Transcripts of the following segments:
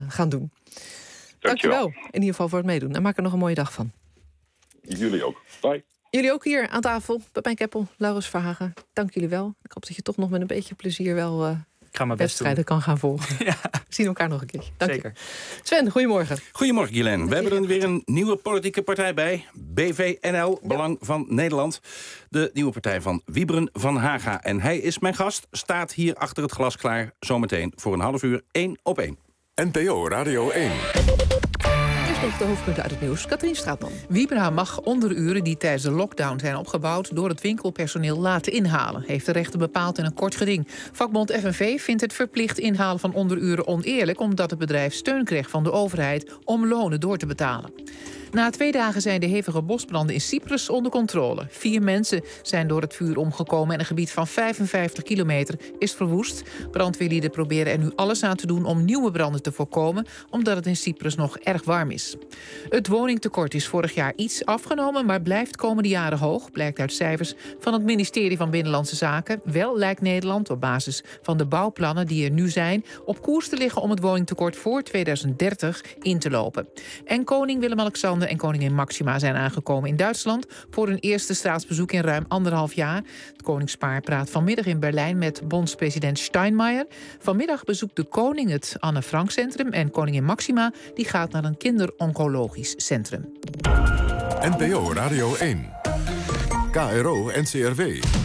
gaan doen. Dankjewel. In ieder geval voor het meedoen. En maak er nog een mooie dag van. Jullie ook. Bye. Jullie ook hier aan tafel. Pepijn Keppel, Laurens Verhagen. Dank jullie wel. Ik hoop dat je toch nog met een beetje plezier wel wedstrijden kan gaan volgen. Ja. We zien elkaar nog een keertje. Dank je. Sven, goedemorgen. Goedemorgen, Guylaine. We hebben er weer een nieuwe politieke partij bij. BVNL, Belang van Nederland. De nieuwe partij van Wiebren van Haga. En hij is mijn gast, staat hier achter het glas klaar. Zometeen voor een half uur 1 op 1. NPO Radio 1. Nog de hoofdpunten uit het nieuws. Katrien Straatman. Wiebra mag onderuren die tijdens de lockdown zijn opgebouwd door het winkelpersoneel laten inhalen, heeft de rechter bepaald in een kort geding. Vakbond FNV vindt het verplicht inhalen van onderuren oneerlijk, omdat het bedrijf steun kreeg van de overheid om lonen door te betalen. Na 2 dagen zijn de hevige bosbranden in Cyprus onder controle. 4 mensen zijn door het vuur omgekomen en een gebied van 55 kilometer is verwoest. Brandweerlieden proberen er nu alles aan te doen om nieuwe branden te voorkomen, omdat het in Cyprus nog erg warm is. Het woningtekort is vorig jaar iets afgenomen, maar blijft komende jaren hoog, blijkt uit cijfers van het ministerie van Binnenlandse Zaken. Wel lijkt Nederland op basis van de bouwplannen die er nu zijn op koers te liggen om het woningtekort voor 2030 in te lopen. En koning Willem-Alexander en koningin Maxima zijn aangekomen in Duitsland voor hun eerste staatsbezoek in ruim 1,5 jaar. Het koningspaar praat vanmiddag in Berlijn met bondspresident Steinmeier. Vanmiddag bezoekt de koning het Anne Frank Centrum en koningin Maxima die gaat naar een kinderoncologisch centrum. NPO Radio 1. KRO NCRW.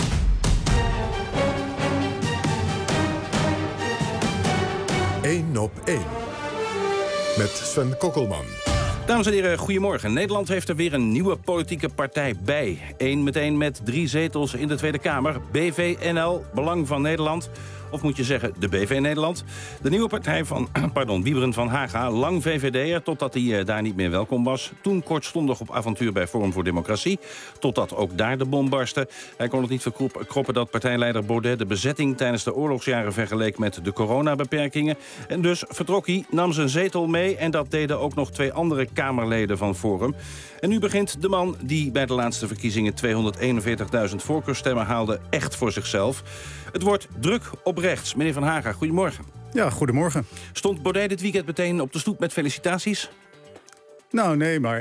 Eén op 1. Met Sven Kokkelman. Dames en heren, goedemorgen. Nederland heeft er weer een nieuwe politieke partij bij. Eén meteen met 3 zetels in de Tweede Kamer. BVNL, Belang van Nederland. Of moet je zeggen, de BV Nederland. De nieuwe partij van Wiebren van Haga, lang VVD'er... totdat hij daar niet meer welkom was. Toen kortstondig op avontuur bij Forum voor Democratie. Totdat ook daar de bom barstte. Hij kon het niet verkroppen dat partijleider Baudet... de bezetting tijdens de oorlogsjaren vergeleek met de coronabeperkingen. En dus vertrok hij, nam zijn zetel mee... en dat deden ook nog 2 andere Kamerleden van Forum. En nu begint de man die bij de laatste verkiezingen... 241.000 voorkeurstemmen haalde, echt voor zichzelf. Het wordt druk op rechts. Meneer Van Haga, goedemorgen. Ja, goedemorgen. Stond Baudet dit weekend meteen op de stoep met felicitaties? Nou, nee, maar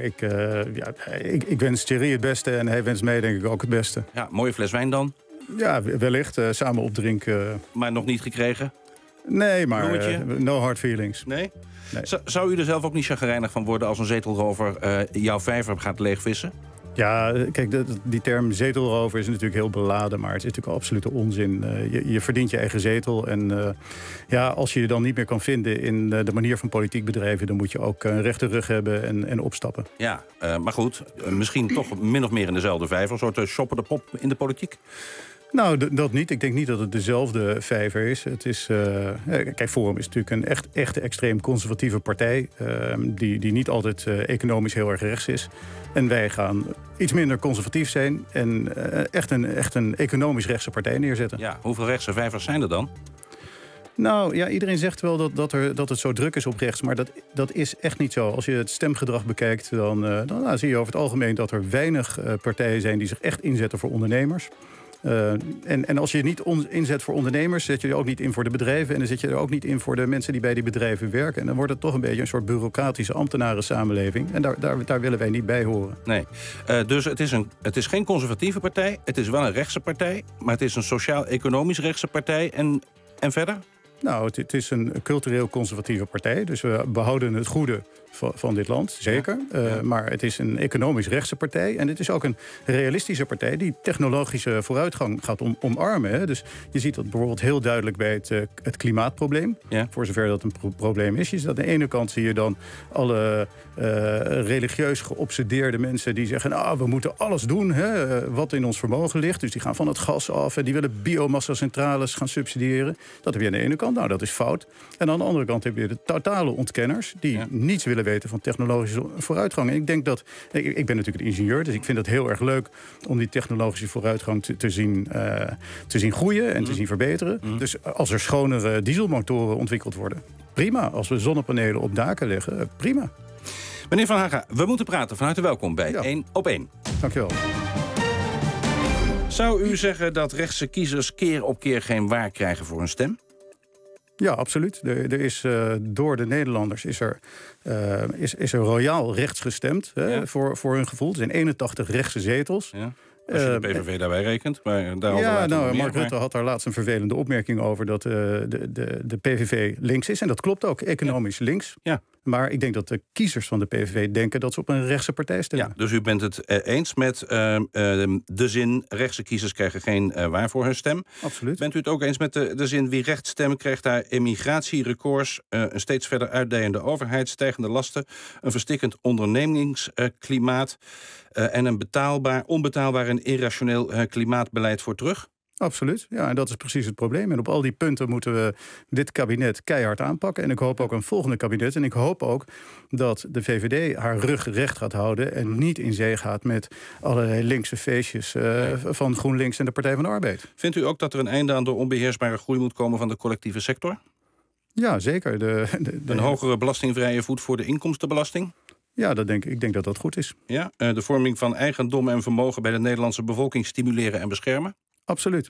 ik wens Thierry het beste en hij wenst mij denk ik ook het beste. Ja, mooie fles wijn dan? Ja, wellicht. Samen opdrinken. Maar nog niet gekregen? Nee, maar no hard feelings. Nee? Zou u er zelf ook niet chagrijnig van worden als een zetelrover jouw vijver gaat leegvissen? Ja, kijk, die term zetelrover is natuurlijk heel beladen... maar het is natuurlijk absolute onzin. Je verdient je eigen zetel. En als je je dan niet meer kan vinden in de manier van politiek bedrijven... dan moet je ook een rechte rug hebben en opstappen. Ja, maar goed, misschien toch min of meer in dezelfde vijver. Een soort shoppen de pop in de politiek? Nou, dat niet. Ik denk niet dat het dezelfde vijver is. Het is kijk, Forum is natuurlijk een echt extreem conservatieve partij... die niet altijd economisch heel erg rechts is. En wij gaan iets minder conservatief zijn... en echt een economisch rechtse partij neerzetten. Ja, hoeveel rechtse vijvers zijn er dan? Nou ja, iedereen zegt wel dat het zo druk is op rechts... maar dat is echt niet zo. Als je het stemgedrag bekijkt, dan zie je over het algemeen... dat er weinig partijen zijn die zich echt inzetten voor ondernemers... En als je je niet inzet voor ondernemers... zet je er ook niet in voor de bedrijven... en dan zet je er ook niet in voor de mensen die bij die bedrijven werken. En dan wordt het toch een beetje een soort bureaucratische ambtenarensamenleving. En daar willen wij niet bij horen. Nee, dus het is geen conservatieve partij. Het is wel een rechtse partij. Maar het is een sociaal-economisch rechtse partij. En verder? Nou, het is een cultureel conservatieve partij. Dus we behouden het goede van dit land, zeker. Maar het is een economisch rechtse partij. En het is ook een realistische partij die technologische vooruitgang gaat omarmen. Hè. Dus je ziet dat bijvoorbeeld heel duidelijk bij het klimaatprobleem. Ja. Voor zover dat een probleem is. Je ziet dat aan de ene kant zie je dan alle religieus geobsedeerde mensen die zeggen... we moeten alles doen wat in ons vermogen ligt. Dus die gaan van het gas af en die willen biomassa-centrales gaan subsidiëren. Dat heb je aan de ene kant. Nou, dat is fout. En aan de andere kant heb je de totale ontkenners... die niets willen weten van technologische vooruitgang. En ik denk dat... Ik ben natuurlijk een ingenieur, dus ik vind het heel erg leuk... om die technologische vooruitgang te zien groeien en te zien verbeteren. Dus als er schonere dieselmotoren ontwikkeld worden... prima. Als we zonnepanelen op daken leggen, prima. Meneer Van Haga, we moeten praten. Van harte welkom bij 1 op 1. Dank je wel. Zou u zeggen dat rechtse kiezers keer op keer geen waar krijgen voor hun stem? Ja, absoluut. Er is door de Nederlanders is er royaal rechts gestemd voor hun gevoel. Er zijn 81 rechtse zetels. Ja. Als je de PVV daarbij rekent. Maar Mark Rutte had daar laatst een vervelende opmerking over dat de PVV links is. En dat klopt ook, economisch links. Ja. Maar ik denk dat de kiezers van de PVV denken dat ze op een rechtse partij stemmen. Ja, dus u bent het eens met de zin... rechtse kiezers krijgen geen waar voor hun stem. Absoluut. Bent u het ook eens met de zin... wie rechts stemt krijgt daar emigratierecords... een steeds verder uitdijende overheid, stijgende lasten... een verstikkend ondernemingsklimaat... en een onbetaalbaar en irrationeel klimaatbeleid voor terug? Absoluut, ja, en dat is precies het probleem. En op al die punten moeten we dit kabinet keihard aanpakken. En ik hoop ook een volgende kabinet. En ik hoop ook dat de VVD haar rug recht gaat houden... en niet in zee gaat met allerlei linkse feestjes van GroenLinks en de Partij van de Arbeid. Vindt u ook dat er een einde aan de onbeheersbare groei moet komen van de collectieve sector? Ja, zeker. Een hogere belastingvrije voet voor de inkomstenbelasting? Ja, ik denk dat dat goed is. Ja, de vorming van eigendom en vermogen bij de Nederlandse bevolking stimuleren en beschermen? Absoluut.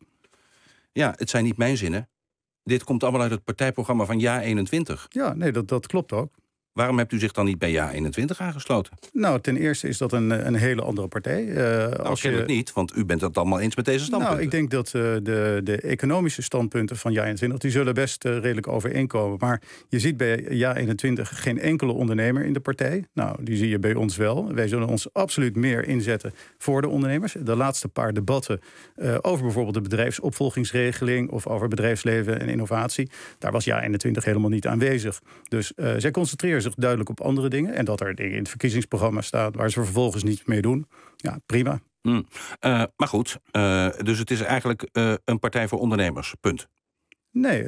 Ja, het zijn niet mijn zinnen. Dit komt allemaal uit het partijprogramma van JA21. Ja, nee, dat klopt ook. Waarom hebt u zich dan niet bij JA21 aangesloten? Nou, ten eerste is dat een hele andere partij. Het niet, want u bent het allemaal eens met deze standpunten. Nou, ik denk dat de economische standpunten van JA21... die zullen best redelijk overeenkomen. Maar je ziet bij JA21 geen enkele ondernemer in de partij. Nou, die zie je bij ons wel. Wij zullen ons absoluut meer inzetten voor de ondernemers. De laatste paar debatten over bijvoorbeeld de bedrijfsopvolgingsregeling... of over bedrijfsleven en innovatie... daar was JA21 helemaal niet aanwezig. Dus zij concentreren zich duidelijk op andere dingen. En dat er dingen in het verkiezingsprogramma staat... waar ze vervolgens niet mee doen. Ja, prima. Maar goed, dus het is eigenlijk een partij voor ondernemers, punt. Nee,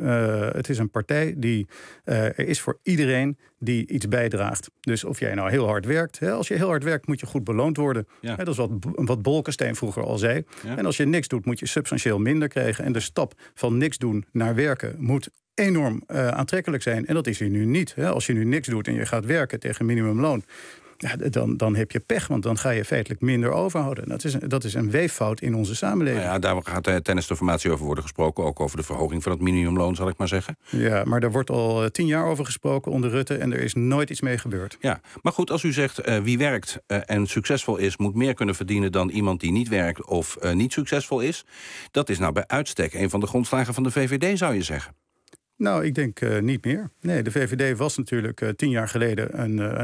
het is een partij die er is voor iedereen die iets bijdraagt. Dus of jij nou heel hard werkt... als je heel hard werkt moet je goed beloond worden. Ja. Dat is wat Bolkestein vroeger al zei. Ja. En als je niks doet moet je substantieel minder krijgen. En de stap van niks doen naar werken moet enorm aantrekkelijk zijn. En dat is hier nu niet. Als je nu niks doet en je gaat werken tegen minimumloon... Ja, dan heb je pech, want dan ga je feitelijk minder overhouden. Dat is een weeffout in onze samenleving. Nou ja, daar gaat tijdens de formatie over worden gesproken. Ook over de verhoging van het minimumloon, zal ik maar zeggen. Ja, maar daar wordt al 10 jaar over gesproken onder Rutte... en er is nooit iets mee gebeurd. Ja, maar goed, als u zegt wie werkt en succesvol is... moet meer kunnen verdienen dan iemand die niet werkt of niet succesvol is... dat is nou bij uitstek een van de grondslagen van de VVD, zou je zeggen. Nou, ik denk niet meer. Nee, de VVD was natuurlijk 10 jaar geleden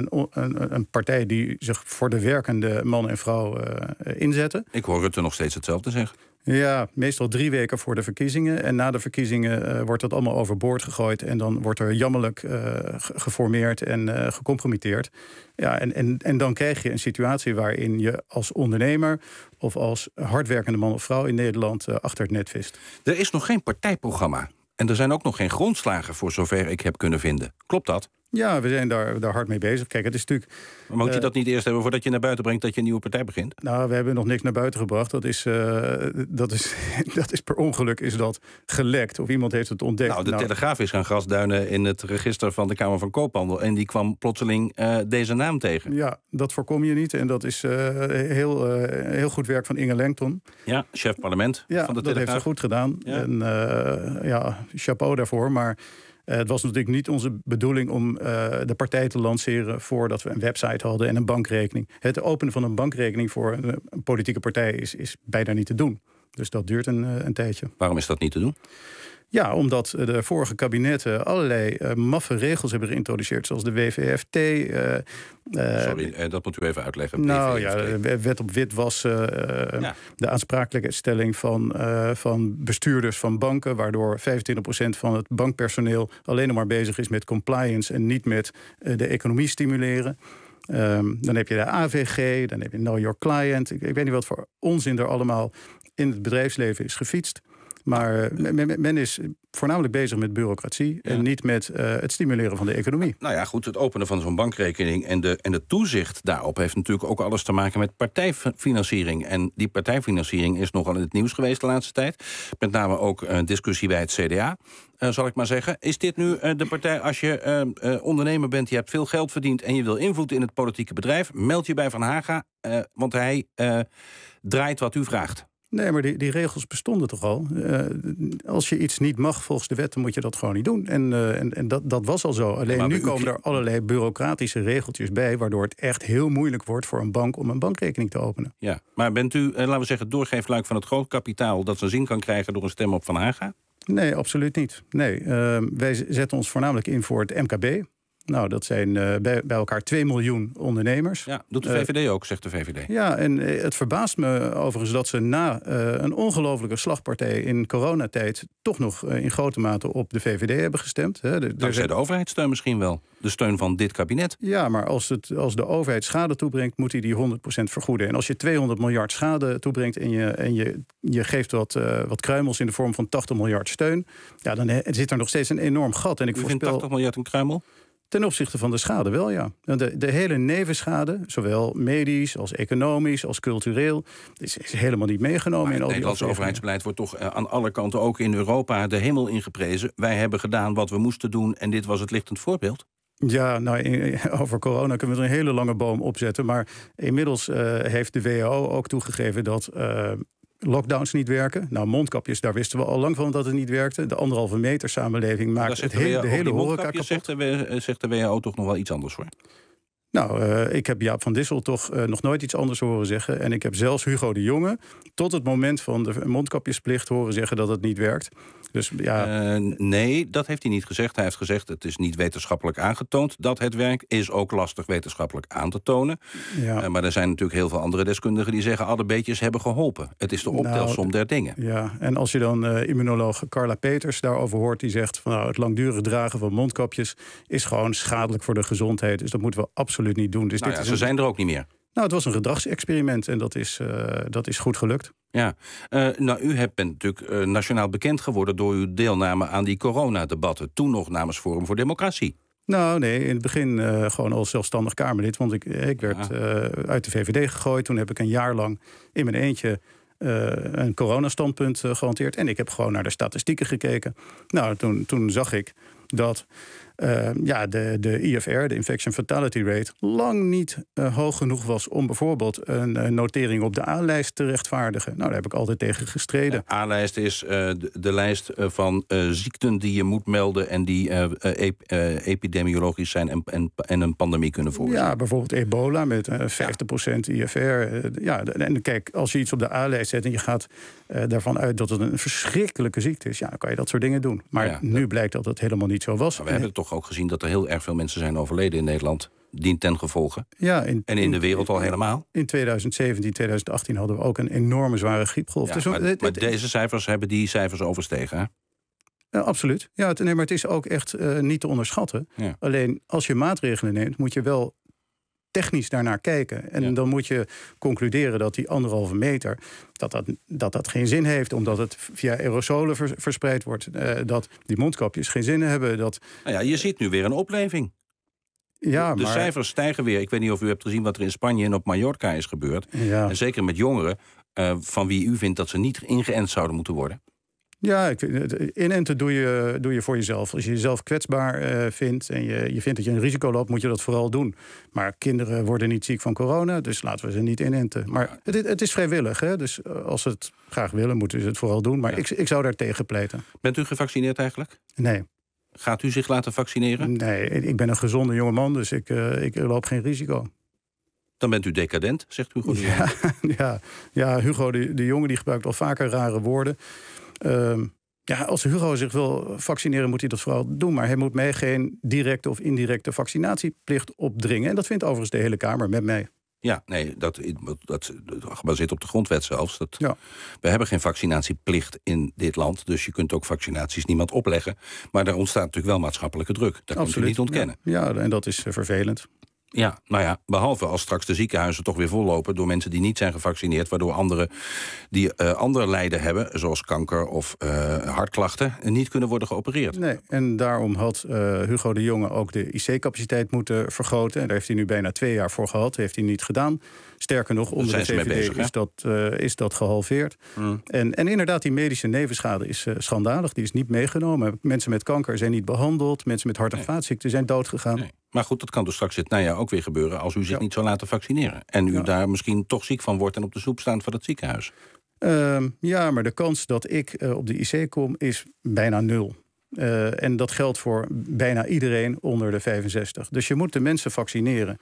een partij... die zich voor de werkende man en vrouw inzette. Ik hoor Rutte nog steeds hetzelfde zeggen. Ja, meestal 3 weken voor de verkiezingen. En na de verkiezingen wordt dat allemaal overboord gegooid... en dan wordt er jammerlijk geformeerd en gecompromitteerd. Ja, en dan krijg je een situatie waarin je als ondernemer... of als hardwerkende man of vrouw in Nederland achter het net vist. Er is nog geen partijprogramma. En er zijn ook nog geen grondslagen voor zover ik heb kunnen vinden. Klopt dat? Ja, we zijn daar hard mee bezig. Kijk, het is natuurlijk... Maar moet je dat niet eerst hebben voordat je naar buiten brengt dat je een nieuwe partij begint? Nou, we hebben nog niks naar buiten gebracht. Dat is per ongeluk is dat gelekt. Of iemand heeft het ontdekt. Nou, de Telegraaf is gaan grasduinen in het register van de Kamer van Koophandel. En die kwam plotseling deze naam tegen. Ja, dat voorkom je niet. En dat is heel goed werk van Inge Lengton. Ja, chef parlement van de Telegraaf. Dat heeft ze goed gedaan. Ja. En chapeau daarvoor. Maar... het was natuurlijk niet onze bedoeling om de partij te lanceren... voordat we een website hadden en een bankrekening. Het openen van een bankrekening voor een politieke partij is bijna niet te doen. Dus dat duurt een tijdje. Waarom is dat niet te doen? Ja, omdat de vorige kabinetten allerlei maffe regels hebben geïntroduceerd... zoals de WVFT. Sorry, dat moet u even uitleggen. Nou ja, wet op witwas, de aansprakelijkstelling van bestuurders van banken... waardoor 25% van het bankpersoneel alleen nog maar bezig is met compliance... en niet met de economie stimuleren. Dan heb je de AVG, dan heb je Know Your Client. Ik weet niet wat voor onzin er allemaal in het bedrijfsleven is gefietst. Maar men is voornamelijk bezig met bureaucratie... en niet met het stimuleren van de economie. Nou ja, goed, het openen van zo'n bankrekening... en de toezicht daarop heeft natuurlijk ook alles te maken met partijfinanciering. En die partijfinanciering is nogal in het nieuws geweest de laatste tijd. Met name ook een discussie bij het CDA, zal ik maar zeggen. Is dit nu de partij, als je ondernemer bent... je hebt veel geld verdiend en je wil invloed in het politieke bedrijf... meld je bij Van Haga, want hij draait wat u vraagt. Nee, maar die regels bestonden toch al? Als je iets niet mag volgens de wet, dan moet je dat gewoon niet doen. En dat was al zo. Alleen nu komen er allerlei bureaucratische regeltjes bij, waardoor het echt heel moeilijk wordt voor een bank om een bankrekening te openen. Ja, maar bent u, laten we zeggen, het doorgeefluik van het grootkapitaal dat zijn zin kan krijgen door een stem op Van Haga? Nee, absoluut niet. Nee, wij zetten ons voornamelijk in voor het MKB. Nou, dat zijn bij elkaar 2 miljoen ondernemers. Ja, doet de VVD ook, zegt de VVD. Ja, en het verbaast me overigens dat ze na een ongelofelijke slagpartij in coronatijd toch nog in grote mate op de VVD hebben gestemd. Dankzij de overheidssteun misschien wel. De steun van dit kabinet. Ja, maar als de overheid schade toebrengt, moet hij die 100% vergoeden. En als je 200 miljard schade toebrengt en je geeft wat kruimels in de vorm van 80 miljard steun, ja, dan zit er nog steeds een enorm gat. En ik vindt 80 miljard een kruimel? Ten opzichte van de schade wel, ja. De hele nevenschade, zowel medisch als economisch als cultureel, is helemaal niet meegenomen. Maar in al het die Nederlandse overheidsbeleid wordt toch aan alle kanten, ook in Europa, de hemel ingeprezen. Wij hebben gedaan wat we moesten doen en dit was het lichtend voorbeeld. Ja, nou, over corona kunnen we er een hele lange boom opzetten. Maar inmiddels heeft de WHO ook toegegeven dat lockdowns niet werken. Nou, mondkapjes, daar wisten we al lang van dat het niet werkte. De 1,5 meter samenleving maakt de hele horeca kapot. Zegt de WHO toch nog wel iets anders, hoor? Nou, ik heb Jaap van Dissel toch nog nooit iets anders horen zeggen. En ik heb zelfs Hugo de Jonge tot het moment van de mondkapjesplicht horen zeggen dat het niet werkt. Dus, ja. Nee, dat heeft hij niet gezegd. Hij heeft gezegd, het is niet wetenschappelijk aangetoond dat het werkt. Is ook lastig wetenschappelijk aan te tonen. Ja. Maar er zijn natuurlijk heel veel andere deskundigen die zeggen, alle beetjes hebben geholpen. Het is de optelsom der dingen. Ja, en als je dan immunoloog Carla Peters daarover hoort, die zegt van het langdurig dragen van mondkapjes is gewoon schadelijk voor de gezondheid. Dus dat moeten we absoluut niet doen. Dus ze zijn er ook niet meer. Nou, het was een gedragsexperiment en dat is goed gelukt. Ja, u bent natuurlijk nationaal bekend geworden door uw deelname aan die coronadebatten. Toen nog namens Forum voor Democratie. Nou, nee, in het begin gewoon als zelfstandig Kamerlid. Want ik werd uit de VVD gegooid. Toen heb ik een jaar lang in mijn eentje een coronastandpunt gehanteerd. En ik heb gewoon naar de statistieken gekeken. Nou, toen zag ik dat de IFR, de Infection Fatality Rate, lang niet hoog genoeg was om bijvoorbeeld een notering op de A-lijst te rechtvaardigen. Nou, daar heb ik altijd tegen gestreden. De A-lijst is de lijst van ziekten die je moet melden en die epidemiologisch zijn en een pandemie kunnen veroorzaken. Ja, bijvoorbeeld ebola met 50% IFR. En kijk, als je iets op de A-lijst zet en je gaat daarvan uit dat het een verschrikkelijke ziekte is, ja, dan kan je dat soort dingen doen. Maar nu blijkt dat het helemaal niet zo was. Maar we hebben toch ook gezien dat er heel erg veel mensen zijn overleden in Nederland, dien ten gevolge. Ja, en in de wereld al helemaal. In 2017, 2018 hadden we ook een enorme zware griepgolf. Ja, dus maar deze cijfers hebben die cijfers overstegen, hè? Ja, absoluut. Ja, maar het is ook echt niet te onderschatten. Ja. Alleen als je maatregelen neemt, moet je wel technisch daarnaar kijken. En dan moet je concluderen dat die 1,5 meter, dat geen zin heeft, omdat het via aerosolen verspreid wordt. Dat die mondkapjes geen zin hebben. Je ziet nu weer een opleving. Ja, de cijfers stijgen weer. Ik weet niet of u hebt gezien wat er in Spanje en op Mallorca is gebeurd. Ja. En zeker met jongeren, van wie u vindt dat ze niet ingeënt zouden moeten worden. Ja, inenten doe je voor jezelf. Als je jezelf kwetsbaar vindt en je vindt dat je een risico loopt, moet je dat vooral doen. Maar kinderen worden niet ziek van corona, dus laten we ze niet inenten. Maar het is vrijwillig, hè? Dus als ze het graag willen, moeten ze het vooral doen. Maar ik zou daar tegen pleiten. Bent u gevaccineerd eigenlijk? Nee. Gaat u zich laten vaccineren? Nee, ik ben een gezonde jongeman, dus ik loop geen risico. Dan bent u decadent, zegt Hugo de Jonge. Ja, Hugo de Jonge die gebruikt al vaker rare woorden. Als Hugo zich wil vaccineren, moet hij dat vooral doen. Maar hij moet mij geen directe of indirecte vaccinatieplicht opdringen. En dat vindt overigens de hele Kamer met mij. Ja, nee, dat gebaseerd op de grondwet zelfs. We hebben geen vaccinatieplicht in dit land. Dus je kunt ook vaccinaties niemand opleggen. Maar daar ontstaat natuurlijk wel maatschappelijke druk. Dat kunt u niet ontkennen. Ja, en dat is vervelend. Ja, behalve als straks de ziekenhuizen toch weer vollopen door mensen die niet zijn gevaccineerd, waardoor anderen die ander lijden hebben, zoals kanker of hartklachten, niet kunnen worden geopereerd. Nee, en daarom had Hugo de Jonge ook de IC-capaciteit moeten vergroten. En daar heeft hij nu bijna 2 jaar voor gehad. Dat heeft hij niet gedaan. Sterker nog, onder de VVD is dat gehalveerd. En inderdaad, die medische nevenschade is schandalig. Die is niet meegenomen. Mensen met kanker zijn niet behandeld. Mensen met hart- en vaatziekten zijn doodgegaan. Nee. Maar goed, dat kan dus straks ook weer gebeuren als u zich niet zou laten vaccineren. En u daar misschien toch ziek van wordt en op de stoep staat van het ziekenhuis. Ja, maar de kans dat ik op de IC kom is bijna 0. En dat geldt voor bijna iedereen onder de 65. Dus je moet de mensen vaccineren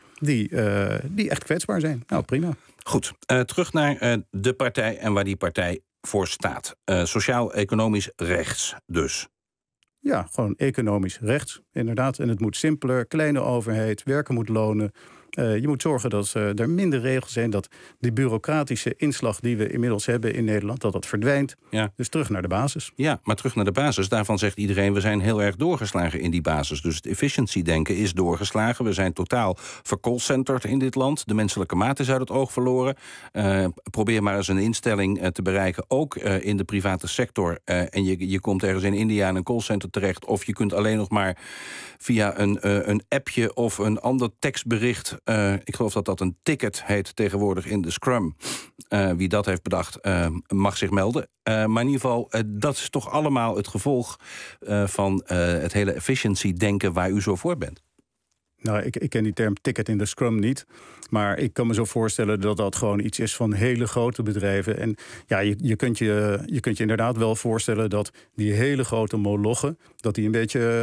die echt kwetsbaar zijn. Nou, prima. Goed, terug naar de partij en waar die partij voor staat. Sociaal-economisch rechts dus. Ja, gewoon economisch rechts, inderdaad. En het moet simpeler, kleine overheid, werken moet lonen. Je moet zorgen dat er minder regels zijn, dat die bureaucratische inslag die we inmiddels hebben in Nederland, dat verdwijnt. Ja. Dus terug naar de basis. Ja, maar terug naar de basis. Daarvan zegt iedereen, we zijn heel erg doorgeslagen in die basis. Dus het efficiency-denken is doorgeslagen. We zijn totaal vercallcenterd in dit land. De menselijke maat is uit het oog verloren. Probeer maar eens een instelling te bereiken, ook in de private sector. En je komt ergens in India in een callcenter terecht, of je kunt alleen nog maar via een appje of een ander tekstbericht. Ik geloof dat een ticket heet tegenwoordig in de Scrum. Wie dat heeft bedacht, mag zich melden. Maar in ieder geval, dat is toch allemaal het gevolg van het hele efficiency-denken waar u zo voor bent. Nou, ik ken die term ticket in de Scrum niet. Maar ik kan me zo voorstellen dat dat gewoon iets is van hele grote bedrijven. En ja, je kunt je inderdaad wel voorstellen dat die hele grote molochen, dat die een beetje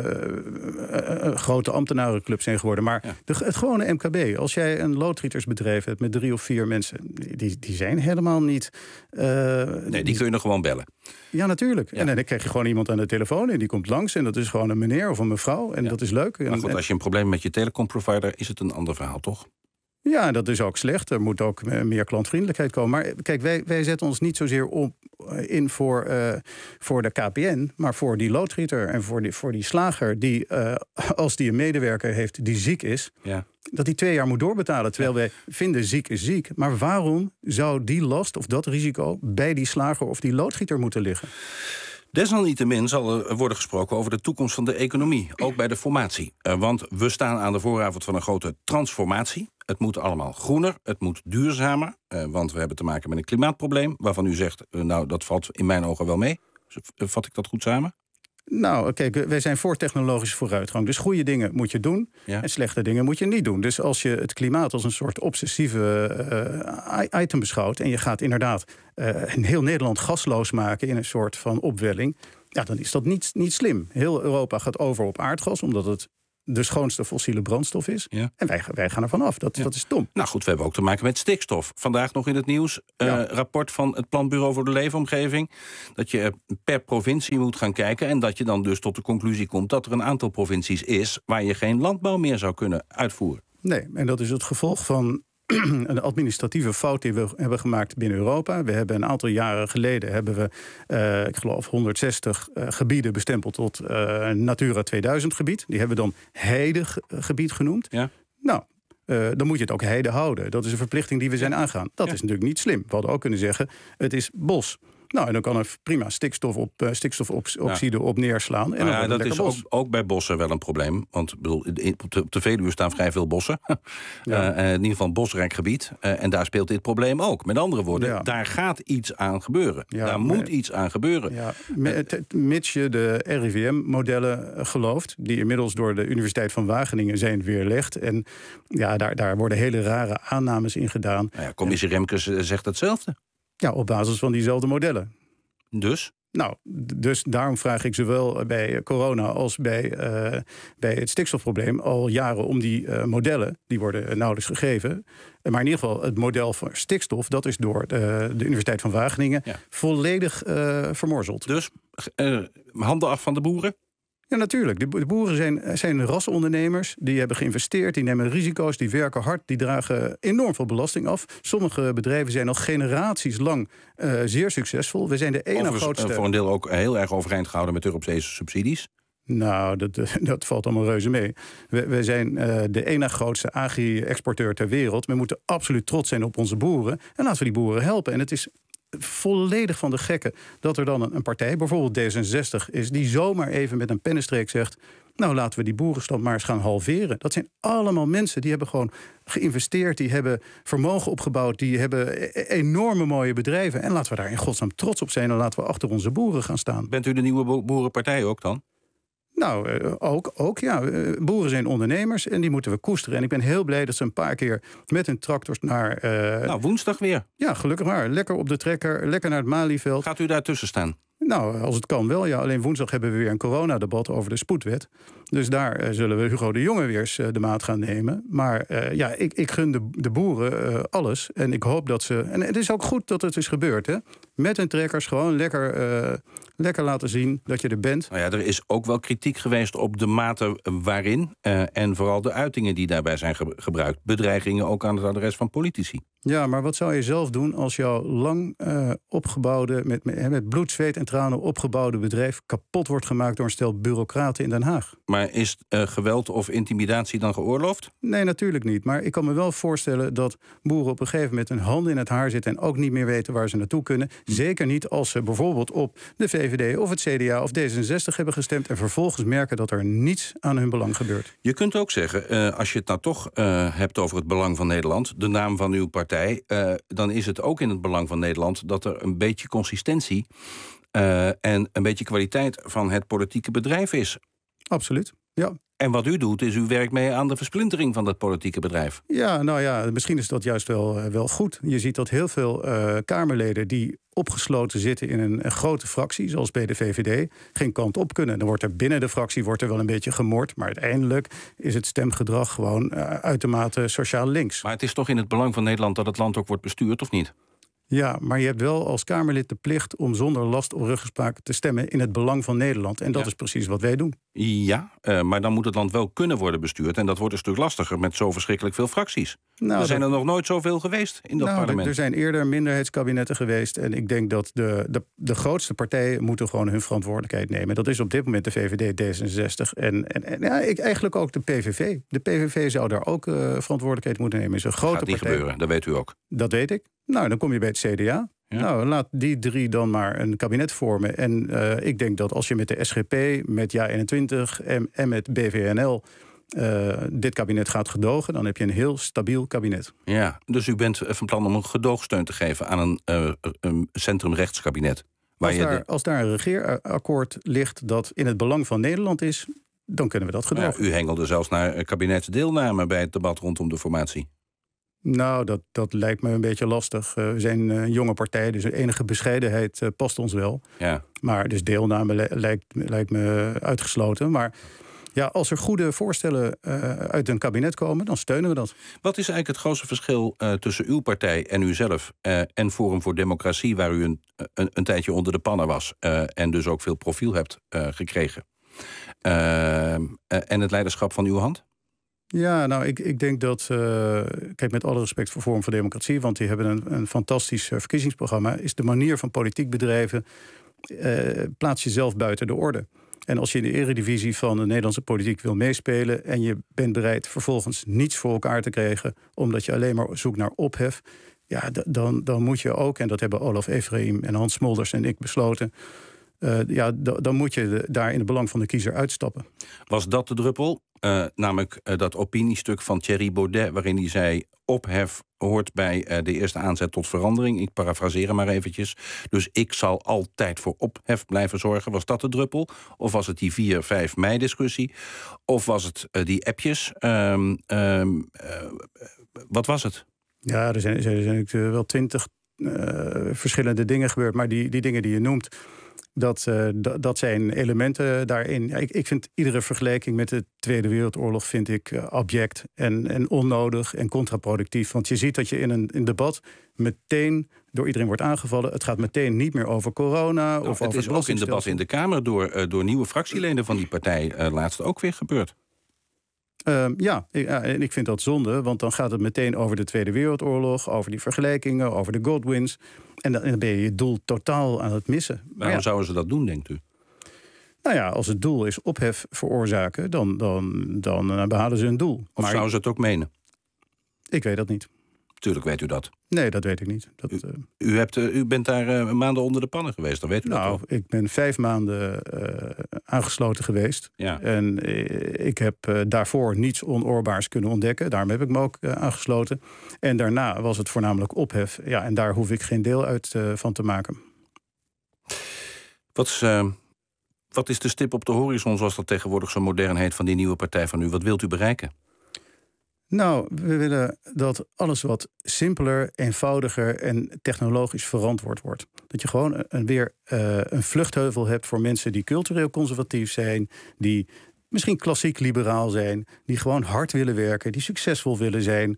grote ambtenarenclubs zijn geworden. Maar het gewone MKB, als jij een loodgietersbedrijf hebt met 3 of 4 mensen, die zijn helemaal niet. Nee, die kun je nog gewoon bellen. Ja, natuurlijk. Ja. En dan krijg je gewoon iemand aan de telefoon en die komt langs. En dat is gewoon een meneer of een mevrouw. En dat is leuk. Maar goed, als je een probleem hebt met je telecomprovider, is het een ander verhaal, toch? Ja, dat is ook slecht. Er moet ook meer klantvriendelijkheid komen. Maar kijk, wij zetten ons niet zozeer in voor de KPN, maar voor die loodgieter en voor die slager die, als die een medewerker heeft die ziek is, dat die 2 jaar moet doorbetalen. Terwijl wij vinden ziek is ziek. Maar waarom zou die last of dat risico bij die slager of die loodgieter moeten liggen? Desalniettemin zal er worden gesproken over de toekomst van de economie. Ook bij de formatie. Want we staan aan de vooravond van een grote transformatie. Het moet allemaal groener, het moet duurzamer. Want we hebben te maken met een klimaatprobleem, waarvan u zegt, nou, dat valt in mijn ogen wel mee. Vat ik dat goed samen? Nou, kijk, wij zijn voor technologische vooruitgang. Dus goede dingen moet je doen en slechte dingen moet je niet doen. Dus als je het klimaat als een soort obsessieve item beschouwt en je gaat inderdaad in heel Nederland gasloos maken in een soort van opwelling, ja, dan is dat niet slim. Heel Europa gaat over op aardgas, omdat het de schoonste fossiele brandstof is. Ja. En wij gaan ervan af. Dat is dom. Nou goed, we hebben ook te maken met stikstof. Vandaag nog in het nieuws. Rapport van het Planbureau voor de Leefomgeving. Dat je per provincie moet gaan kijken. En dat je dan dus tot de conclusie komt dat er een aantal provincies is waar je geen landbouw meer zou kunnen uitvoeren. Nee, en dat is het gevolg van een administratieve fout die we hebben gemaakt binnen Europa. We hebben een aantal jaren geleden ik geloof 160 gebieden bestempeld tot Natura 2000 gebied. Die hebben we dan heidegebied genoemd. Ja. Nou, dan moet je het ook heide houden. Dat is een verplichting die we zijn aangaan. Dat is natuurlijk niet slim. We hadden ook kunnen zeggen, het is bos. Nou, en dan kan er prima stikstofoxide op neerslaan. En dat is ook bij bossen wel een probleem. Want bedoel, op de Veluwe staan vrij veel bossen. In ieder geval een bosrijk gebied. En daar speelt dit probleem ook. Met andere woorden, daar gaat iets aan gebeuren. Ja, daar moet iets aan gebeuren. Ja, mits je de RIVM-modellen gelooft, die inmiddels door de Universiteit van Wageningen zijn weerlegd. En ja, daar worden hele rare aannames in gedaan. Nou ja, commissie Remkes zegt hetzelfde. Ja, op basis van diezelfde modellen. Dus? Nou, dus daarom vraag ik zowel bij corona als bij het stikstofprobleem al jaren om die modellen. Die worden nauwelijks gegeven. Maar in ieder geval het model voor stikstof, dat is door de Universiteit van Wageningen volledig vermorzeld. Dus handen af van de boeren? Ja, natuurlijk. De boeren zijn rasondernemers. Die hebben geïnvesteerd, die nemen risico's, die werken hard, die dragen enorm veel belasting af. Sommige bedrijven zijn al generaties lang zeer succesvol. We zijn de ene grootste. Voor een deel ook heel erg overeind gehouden met Europese subsidies. Nou, dat valt allemaal reuze mee. We zijn de ene grootste agri-exporteur ter wereld. We moeten absoluut trots zijn op onze boeren. En laten we die boeren helpen. En het is volledig van de gekken dat er dan een partij, bijvoorbeeld D66, is die zomaar even met een pennenstreek zegt, nou, laten we die boerenstand maar eens gaan halveren. Dat zijn allemaal mensen die hebben gewoon geïnvesteerd, die hebben vermogen opgebouwd, die hebben enorme mooie bedrijven. En laten we daar in godsnaam trots op zijn en laten we achter onze boeren gaan staan. Bent u de nieuwe boerenpartij ook dan? Nou, ook ja. Boeren zijn ondernemers en die moeten we koesteren. En ik ben heel blij dat ze een paar keer met hun tractors naar... woensdag weer. Ja, gelukkig maar. Lekker op de trekker, lekker naar het Malieveld. Gaat u daar tussen staan? Nou, als het kan wel, ja. Alleen woensdag hebben we weer een coronadebat over de spoedwet. Dus daar zullen we Hugo de Jonge weer eens de maat gaan nemen. Maar ik gun de boeren alles. En ik hoop dat ze... En het is ook goed dat het is gebeurd, hè. Met hun trekkers gewoon lekker laten zien dat je er bent. Nou ja, er is ook wel kritiek geweest op de mate waarin... en vooral de uitingen die daarbij zijn gebruikt. Bedreigingen ook aan het adres van politici. Ja, maar wat zou je zelf doen als jouw lang opgebouwde... met bloed, zweet en tranen opgebouwde bedrijf... kapot wordt gemaakt door een stel bureaucraten in Den Haag? Maar is geweld of intimidatie dan geoorloofd? Nee, natuurlijk niet. Maar ik kan me wel voorstellen dat boeren op een gegeven moment... hun handen in het haar zitten en ook niet meer weten waar ze naartoe kunnen. Zeker niet als ze bijvoorbeeld op de VVD of het CDA of D66 hebben gestemd... en vervolgens merken dat er niets aan hun belang gebeurt. Je kunt ook zeggen, als je het nou toch hebt over het belang van Nederland... de naam van uw partij, dan is het ook in het belang van Nederland... dat er een beetje consistentie en een beetje kwaliteit van het politieke bedrijf is. Absoluut, ja. En wat u doet, is u werkt mee aan de versplintering van dat politieke bedrijf. Ja, nou ja, misschien is dat juist wel goed. Je ziet dat heel veel Kamerleden die opgesloten zitten in een grote fractie... zoals bij de VVD, geen kant op kunnen. Dan wordt er binnen de fractie wel een beetje gemord... maar uiteindelijk is het stemgedrag gewoon uitermate sociaal links. Maar het is toch in het belang van Nederland dat het land ook wordt bestuurd, of niet? Ja, maar je hebt wel als Kamerlid de plicht om zonder last op ruggespraak te stemmen in het belang van Nederland. En dat is precies wat wij doen. Ja, maar dan moet het land wel kunnen worden bestuurd. En dat wordt een stuk lastiger met zo verschrikkelijk veel fracties. Nou, er zijn er nog nooit zoveel geweest in dat parlement. Er zijn eerder minderheidskabinetten geweest. En ik denk dat de grootste partijen moeten gewoon hun verantwoordelijkheid nemen. Dat is op dit moment de VVD, D66 en eigenlijk ook de PVV. De PVV zou daar ook verantwoordelijkheid moeten nemen. Is een grote partij. Dat gaat niet gebeuren, dat weet u ook. Dat weet ik. Nou, dan kom je bij het CDA. Ja. Nou, laat die drie dan maar een kabinet vormen. En ik denk dat als je met de SGP, met JA21 en met BVNL... dit kabinet gaat gedogen, dan heb je een heel stabiel kabinet. Ja, dus u bent van plan om een gedoogsteun te geven aan een centrumrechtskabinet. Als daar een regeerakkoord ligt dat in het belang van Nederland is... dan kunnen we dat gedogen. Ja, u hengelde zelfs naar kabinetsdeelname bij het debat rondom de formatie. Nou, dat lijkt me een beetje lastig. We zijn een jonge partij, dus enige bescheidenheid past ons wel. Ja. Maar dus deelname lijkt me uitgesloten. Maar ja, als er goede voorstellen uit een kabinet komen, dan steunen we dat. Wat is eigenlijk het grootste verschil tussen uw partij en uzelf... en Forum voor Democratie, waar u een tijdje onder de pannen was... en dus ook veel profiel hebt gekregen? En het leiderschap van uw hand? Ja, nou, ik denk dat... kijk, met alle respect voor Forum voor Democratie... want die hebben een fantastisch verkiezingsprogramma... is de manier van politiek bedrijven... plaats jezelf buiten de orde. En als je in de eredivisie van de Nederlandse politiek wil meespelen... en je bent bereid vervolgens niets voor elkaar te krijgen... omdat je alleen maar zoekt naar ophef... ja, dan moet je ook, en dat hebben Olaf Efraïm en Hans Smolders en ik besloten... dan moet je daar in het belang van de kiezer uitstappen. Was dat de druppel? Namelijk dat opiniestuk van Thierry Baudet... waarin hij zei, ophef hoort bij de eerste aanzet tot verandering. Ik parafraseer hem maar eventjes. Dus ik zal altijd voor ophef blijven zorgen. Was dat de druppel? Of was het die 4-5 mei-discussie? Of was het die appjes? Wat was het? Ja, er zijn wel 20 verschillende dingen gebeurd. Maar die dingen die je noemt... Dat zijn elementen daarin. Ik vind iedere vergelijking met de Tweede Wereldoorlog vind ik abject en onnodig en contraproductief. Want je ziet dat je in een debat meteen door iedereen wordt aangevallen. Het gaat meteen niet meer over corona. Of het is ook in debat in de Kamer door nieuwe fractieleden van die partij laatst ook weer gebeurd. En ik vind dat zonde, want dan gaat het meteen over de Tweede Wereldoorlog... over die vergelijkingen, over de Godwins. En dan ben je je doel totaal aan het missen. Waarom zouden ze dat doen, denkt u? Nou ja, als het doel is ophef veroorzaken, dan behalen ze hun doel. Of zouden ze het ook menen? Ik weet dat niet. Tuurlijk weet u dat. Nee, dat weet ik niet. U bent daar maanden onder de pannen geweest, dan weet u dat toch? Ik ben 5 maanden aangesloten geweest. Ja. En ik heb daarvoor niets onoorbaars kunnen ontdekken. Daarom heb ik me ook aangesloten. En daarna was het voornamelijk ophef. Ja, en daar hoef ik geen deel uit van te maken. Wat is de stip op de horizon, zoals dat tegenwoordig zo modern heet, van die nieuwe partij van u? Wat wilt u bereiken? Nou, we willen dat alles wat simpeler, eenvoudiger en technologisch verantwoord wordt. Dat je gewoon weer een vluchtheuvel hebt voor mensen die cultureel conservatief zijn, die misschien klassiek liberaal zijn, die gewoon hard willen werken, die succesvol willen zijn,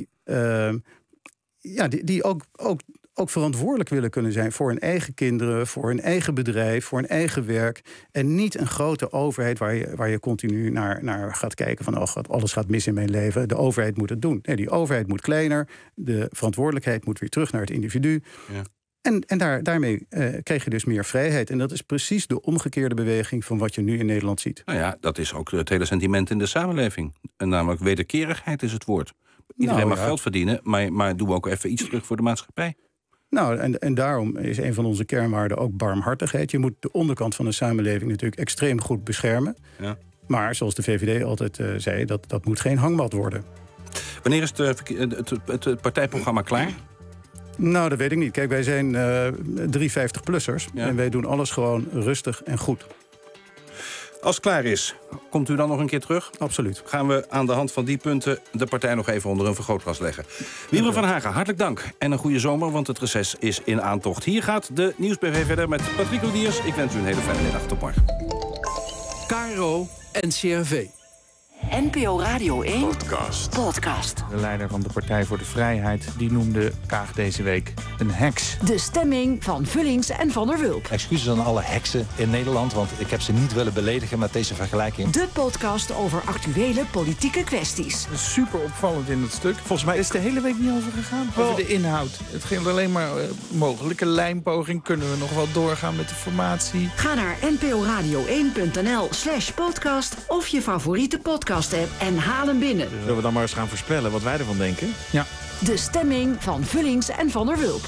die ook verantwoordelijk willen kunnen zijn voor hun eigen kinderen, voor hun eigen bedrijf, voor hun eigen werk. En niet een grote overheid waar je continu naar gaat kijken van alles gaat mis in mijn leven. De overheid moet het doen. Nee, die overheid moet kleiner. De verantwoordelijkheid moet weer terug naar het individu. Ja. En daarmee krijg je dus meer vrijheid. En dat is precies de omgekeerde beweging van wat je nu in Nederland ziet. Nou ja, dat is ook het hele sentiment in de samenleving. En namelijk wederkerigheid is het woord. Iedereen mag geld verdienen, maar doe ook even iets terug voor de maatschappij. Nou, en daarom is een van onze kernwaarden ook barmhartigheid. Je moet de onderkant van de samenleving natuurlijk extreem goed beschermen. Ja. Maar zoals de VVD altijd zei, dat moet geen hangmat worden. Wanneer is het partijprogramma klaar? Nou, dat weet ik niet. Kijk, wij zijn 350-plussers. Ja. En wij doen alles gewoon rustig en goed. Als het klaar is, komt u dan nog een keer terug? Absoluut. Gaan we aan de hand van die punten de partij nog even onder een vergrootglas leggen. Wiebren van Hagen, hartelijk dank. En een goede zomer, want het reces is in aantocht. Hier gaat de Nieuwsbv verder met Patrick Lodiers. Ik wens u een hele fijne middag. Tot morgen. KRO NCRV. NPO Radio 1 podcast. De leider van de Partij voor de Vrijheid die noemde Kaag deze week een heks. De stemming van Vullings en Van der Wulp. Excuses aan alle heksen in Nederland, want ik heb ze niet willen beledigen met deze vergelijking. De podcast over actuele politieke kwesties. Super opvallend in het stuk. Volgens mij is het de hele week niet over gegaan. Over de inhoud. Het ging alleen maar mogelijke lijmpoging. Kunnen we nog wel doorgaan met de formatie? Ga naar nporadio1.nl/podcast of je favoriete podcast app en haal hem binnen. Zullen we dan maar eens gaan voorspellen wat wij ervan denken? Ja. De stemming van Vullings en Van der Wulp.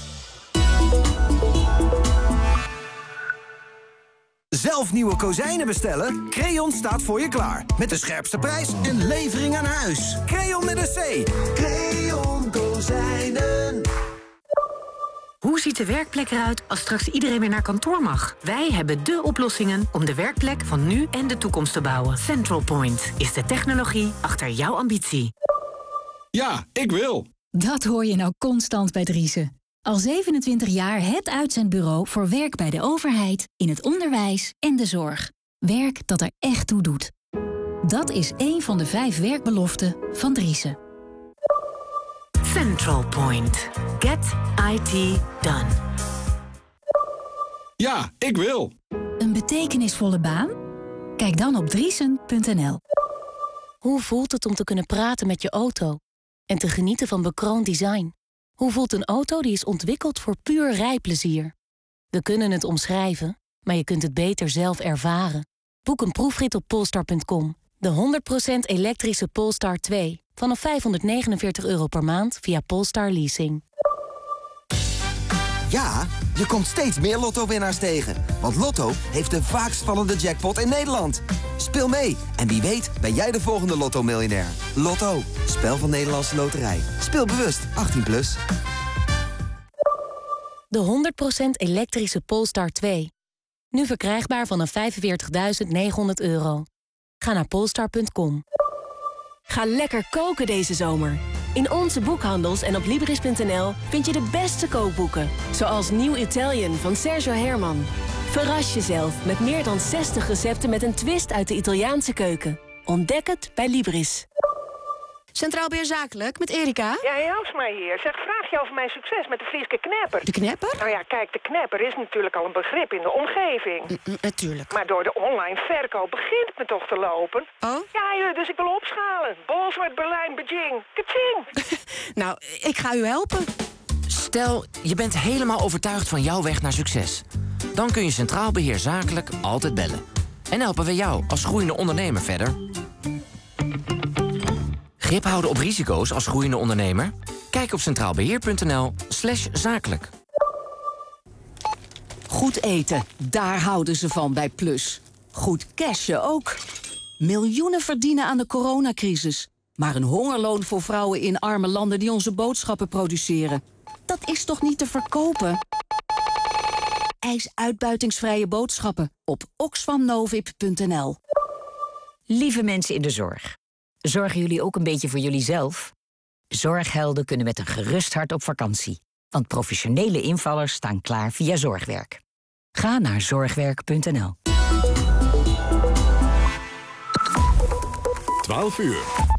Zelf nieuwe kozijnen bestellen? Creon staat voor je klaar. Met de scherpste prijs en levering aan huis. Creon met een C. Creon Kozijnen. Hoe ziet de werkplek eruit als straks iedereen weer naar kantoor mag? Wij hebben de oplossingen om de werkplek van nu en de toekomst te bouwen. Central Point is de technologie achter jouw ambitie. Ja, ik wil. Dat hoor je nou constant bij Driessen. Al 27 jaar het uitzendbureau voor werk bij de overheid, in het onderwijs en de zorg. Werk dat er echt toe doet. Dat is één van de 5 werkbeloften van Driessen. Central Point. Get IT done. Ja, ik wil. Een betekenisvolle baan? Kijk dan op Driessen.nl. Hoe voelt het om te kunnen praten met je auto en te genieten van bekroond design? Hoe voelt een auto die is ontwikkeld voor puur rijplezier? We kunnen het omschrijven, maar je kunt het beter zelf ervaren. Boek een proefrit op Polestar.com. De 100% elektrische Polestar 2. Vanaf €549 per maand via Polestar Leasing. Ja, je komt steeds meer Lotto-winnaars tegen. Want Lotto heeft de vaakst vallende jackpot in Nederland. Speel mee en wie weet ben jij de volgende Lotto-miljonair. Lotto, spel van Nederlandse Loterij. Speel bewust, 18+. De 100% elektrische Polestar 2. Nu verkrijgbaar vanaf €45.900. Ga naar Polestar.com. Ga lekker koken deze zomer. In onze boekhandels en op Libris.nl vind je de beste kookboeken. Zoals New Italian van Sergio Herman. Verras jezelf met meer dan 60 recepten met een twist uit de Italiaanse keuken. Ontdek het bij Libris. Centraal Beheer Zakelijk, met Erika. Ja, Elsma hier. Zeg, vraag je over mijn succes met de Vlieske knepper. De knepper? Nou ja, kijk, de knepper is natuurlijk al een begrip in de omgeving. Natuurlijk. Maar door de online verkoop begint het me toch te lopen. Oh? Ja, dus ik wil opschalen. Bolzwart, Berlijn, Beijing. Kaching! Nou, ik ga u helpen. Stel, je bent helemaal overtuigd van jouw weg naar succes. Dan kun je Centraal Beheer Zakelijk altijd bellen. En helpen we jou als groeiende ondernemer verder. Grip houden op risico's als groeiende ondernemer? Kijk op centraalbeheer.nl/zakelijk. Goed eten, daar houden ze van bij Plus. Goed cashen ook. Miljoenen verdienen aan de coronacrisis. Maar een hongerloon voor vrouwen in arme landen die onze boodschappen produceren. Dat is toch niet te verkopen? eis uitbuitingsvrije boodschappen op oxfamnovip.nl. Lieve mensen in de zorg. Zorgen jullie ook een beetje voor jullie zelf? Zorghelden kunnen met een gerust hart op vakantie. Want professionele invallers staan klaar via Zorgwerk. Ga naar zorgwerk.nl. 12 uur.